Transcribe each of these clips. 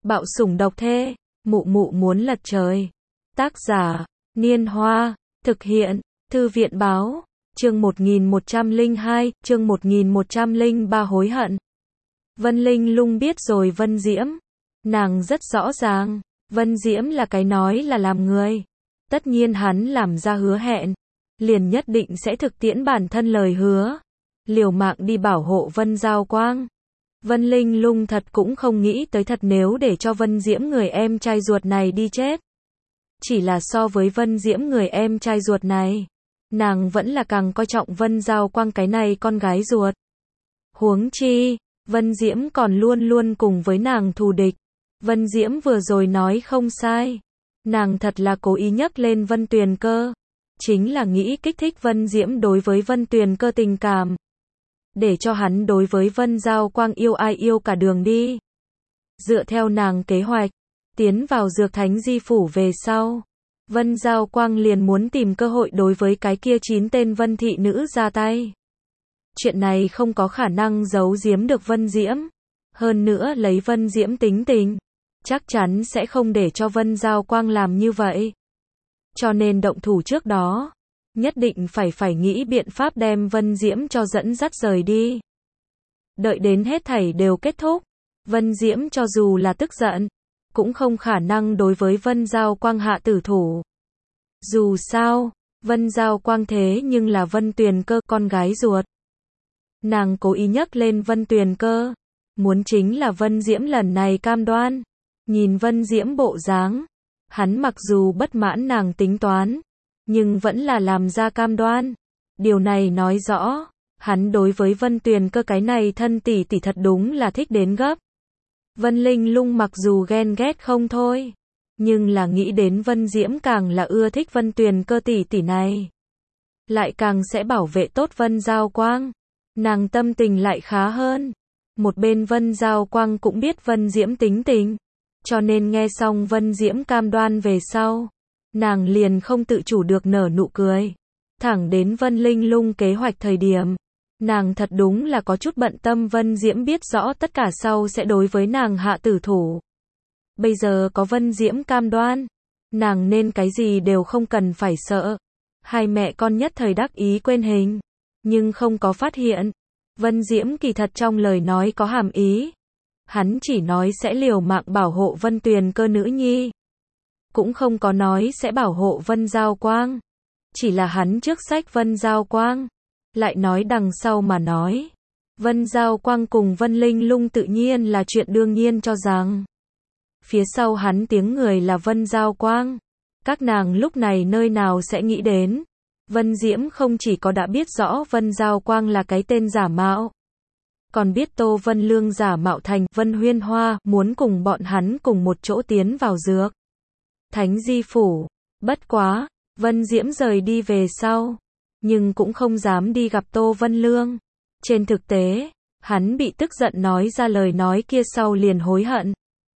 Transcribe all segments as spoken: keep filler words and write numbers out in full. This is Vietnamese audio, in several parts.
Bạo sủng độc thê, mụ mụ muốn lật trời. Tác giả, Niên Hoa, thực hiện, Thư viện báo, chương một nghìn một trăm lẻ hai, chương một nghìn một trăm lẻ ba hối hận. Vân Linh Lung biết rồi Vân Diễm. Nàng rất rõ ràng, Vân Diễm là cái nói là làm người. Tất nhiên hắn làm ra hứa hẹn, liền nhất định sẽ thực tiễn bản thân lời hứa. Liều mạng đi bảo hộ Vân Giao Quang. Vân Linh Lung thật cũng không nghĩ tới thật nếu để cho Vân Diễm người em trai ruột này đi chết. Chỉ là so với Vân Diễm người em trai ruột này, nàng vẫn là càng coi trọng Vân Giao Quang cái này con gái ruột. Huống chi, Vân Diễm còn luôn luôn cùng với nàng thù địch. Vân Diễm vừa rồi nói không sai. Nàng thật là cố ý nhắc lên Vân Tuyền Cơ. Chính là nghĩ kích thích Vân Diễm đối với Vân Tuyền Cơ tình cảm. Để cho hắn đối với Vân Giao Quang yêu ai yêu cả đường đi. Dựa theo nàng kế hoạch, tiến vào Dược Thánh Di Phủ về sau, Vân Giao Quang liền muốn tìm cơ hội đối với cái kia chín tên Vân thị nữ ra tay. Chuyện này không có khả năng giấu giếm được Vân Diễm. Hơn nữa lấy Vân Diễm tính tình, chắc chắn sẽ không để cho Vân Giao Quang làm như vậy. Cho nên động thủ trước đó, nhất định phải phải nghĩ biện pháp đem Vân Diễm cho dẫn dắt rời đi. Đợi đến hết thảy đều kết thúc, Vân Diễm cho dù là tức giận, cũng không khả năng đối với Vân Giao Quang hạ tử thủ. Dù sao, Vân Giao Quang thế nhưng là Vân Tuyền Cơ con gái ruột. Nàng cố ý nhắc lên Vân Tuyền Cơ, muốn chính là Vân Diễm lần này cam đoan. Nhìn Vân Diễm bộ dáng, hắn mặc dù bất mãn nàng tính toán, nhưng vẫn là làm ra cam đoan. Điều này nói rõ, hắn đối với Vân Tuyền Cơ cái này thân tỷ tỷ thật đúng là thích đến gấp. Vân Linh Lung mặc dù ghen ghét không thôi, nhưng là nghĩ đến Vân Diễm càng là ưa thích Vân Tuyền Cơ tỷ tỷ này. Lại càng sẽ bảo vệ tốt Vân Giao Quang. Nàng tâm tình lại khá hơn. Một bên Vân Giao Quang cũng biết Vân Diễm tính tình. Cho nên nghe xong Vân Diễm cam đoan về sau, nàng liền không tự chủ được nở nụ cười. Thẳng đến Vân Linh Lung kế hoạch thời điểm, nàng thật đúng là có chút bận tâm Vân Diễm biết rõ tất cả sau sẽ đối với nàng hạ tử thủ. Bây giờ có Vân Diễm cam đoan, nàng nên cái gì đều không cần phải sợ. Hai mẹ con nhất thời đắc ý quên hình, nhưng không có phát hiện. Vân Diễm kỳ thật trong lời nói có hàm ý. Hắn chỉ nói sẽ liều mạng bảo hộ Vân Tuyền Cơ nữ nhi. Cũng không có nói sẽ bảo hộ Vân Giao Quang. Chỉ là hắn trước sách Vân Giao Quang. Lại nói đằng sau mà nói. Vân Giao Quang cùng Vân Linh Lung tự nhiên là chuyện đương nhiên cho rằng. Phía sau hắn tiếng người là Vân Giao Quang. Các nàng lúc này nơi nào sẽ nghĩ đến. Vân Diễm không chỉ có đã biết rõ Vân Giao Quang là cái tên giả mạo. Còn biết Tô Vân Lương giả mạo thành Vân Huyên Hoa muốn cùng bọn hắn cùng một chỗ tiến vào Dược Thánh Di Phủ. Bất quá, Vân Diễm rời đi về sau. Nhưng cũng không dám đi gặp Tô Vân Lương. Trên thực tế, hắn bị tức giận nói ra lời nói kia sau liền hối hận.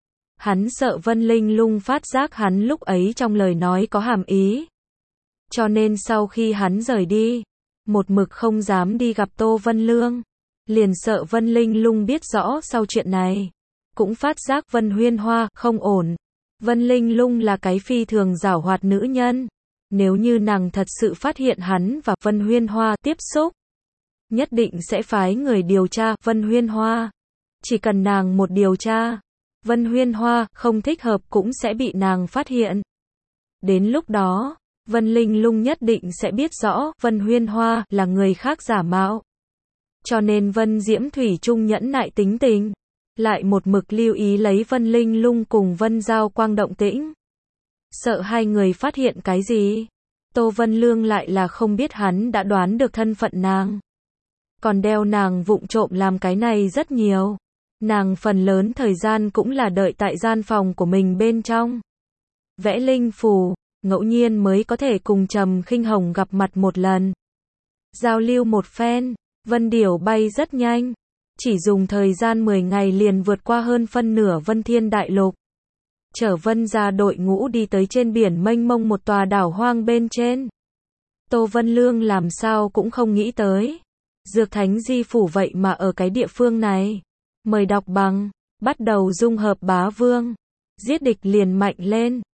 Hắn sợ Vân Linh Lung phát giác hắn lúc ấy trong lời nói có hàm ý. Cho nên sau khi hắn rời đi, một mực không dám đi gặp Tô Vân Lương. Liền sợ Vân Linh Lung biết rõ sau chuyện này. Cũng phát giác Vân Huyên Hoa không ổn. Vân Linh Lung là cái phi thường giảo hoạt nữ nhân. Nếu như nàng thật sự phát hiện hắn và Vân Huyên Hoa tiếp xúc, nhất định sẽ phái người điều tra Vân Huyên Hoa. Chỉ cần nàng một điều tra, Vân Huyên Hoa không thích hợp cũng sẽ bị nàng phát hiện. Đến lúc đó, Vân Linh Lung nhất định sẽ biết rõ Vân Huyên Hoa là người khác giả mạo. Cho nên Vân Diễm thủy chung nhẫn nại tính tình, lại một mực lưu ý lấy Vân Linh Lung cùng Vân Giao Quang động tĩnh. Sợ hai người phát hiện cái gì. Tô Vân Lương lại là không biết hắn đã đoán được thân phận nàng. Còn đeo nàng vụng trộm làm cái này rất nhiều. Nàng phần lớn thời gian cũng là đợi tại gian phòng của mình bên trong. Vẽ linh phù, ngẫu nhiên mới có thể cùng Trầm Khinh Hồng gặp mặt một lần. Giao lưu một phen, Vân Điểu bay rất nhanh. Chỉ dùng thời gian mười ngày liền vượt qua hơn phân nửa Vân Thiên Đại Lục. Chở Vân ra đội ngũ đi tới trên biển mênh mông một tòa đảo hoang bên trên. Tô Vân Lương làm sao cũng không nghĩ tới. Dược Thánh Di Phủ vậy mà ở cái địa phương này. Mời đọc bằng, bắt đầu dung hợp bá vương. Giết địch liền mạnh lên.